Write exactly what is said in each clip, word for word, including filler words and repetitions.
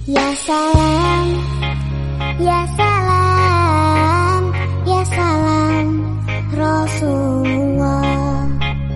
Ya salam, ya salam, ya salam Rasulullah.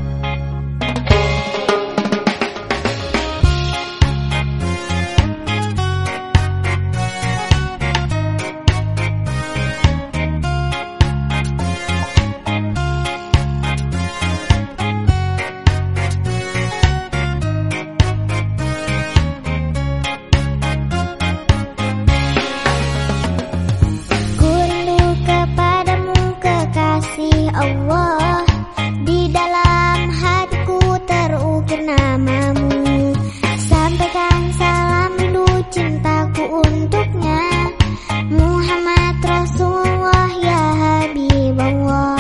Allah, di dalam hatiku terukir namamu. Sampaikan salam rindu cintaku untuknya, Muhammad Rasulullah ya Habiballah.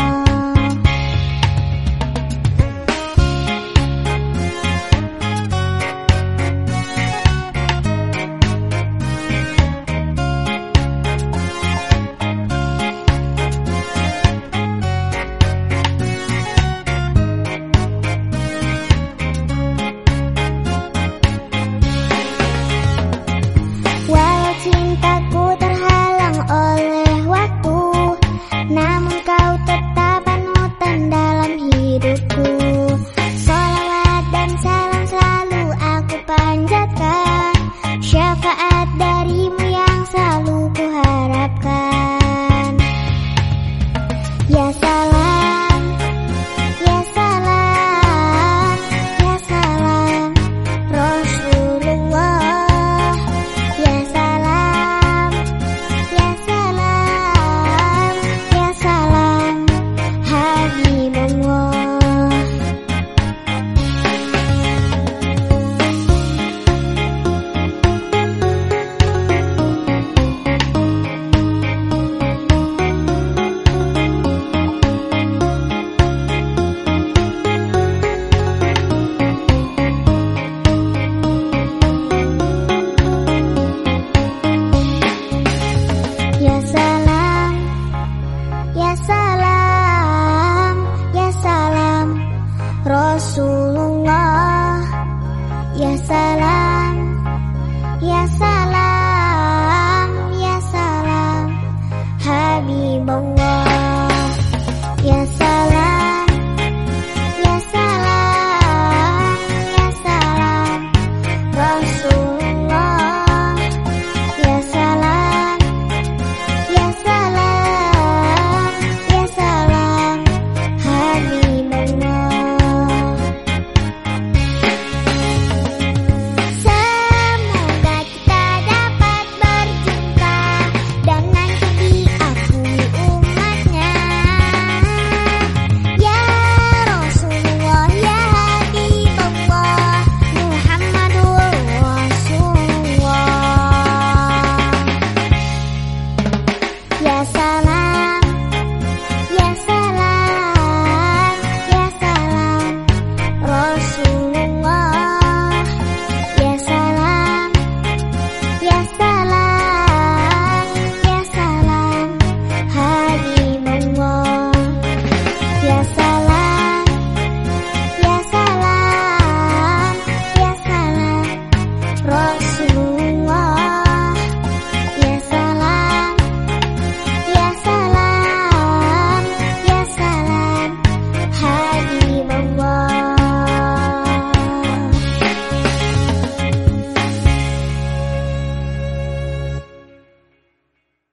Cintaku terhalang oleh waktu, namun kau tetap panutan dalam hidupku. Sholawat dan salam selalu aku panjatkan, syafaat darimu yang selalu ku harapkan. Ya salam, ya salam, ya salam Rasulullah. Ya salam, ya salam, ya salam Rasulullah. Ya salam, ya salam.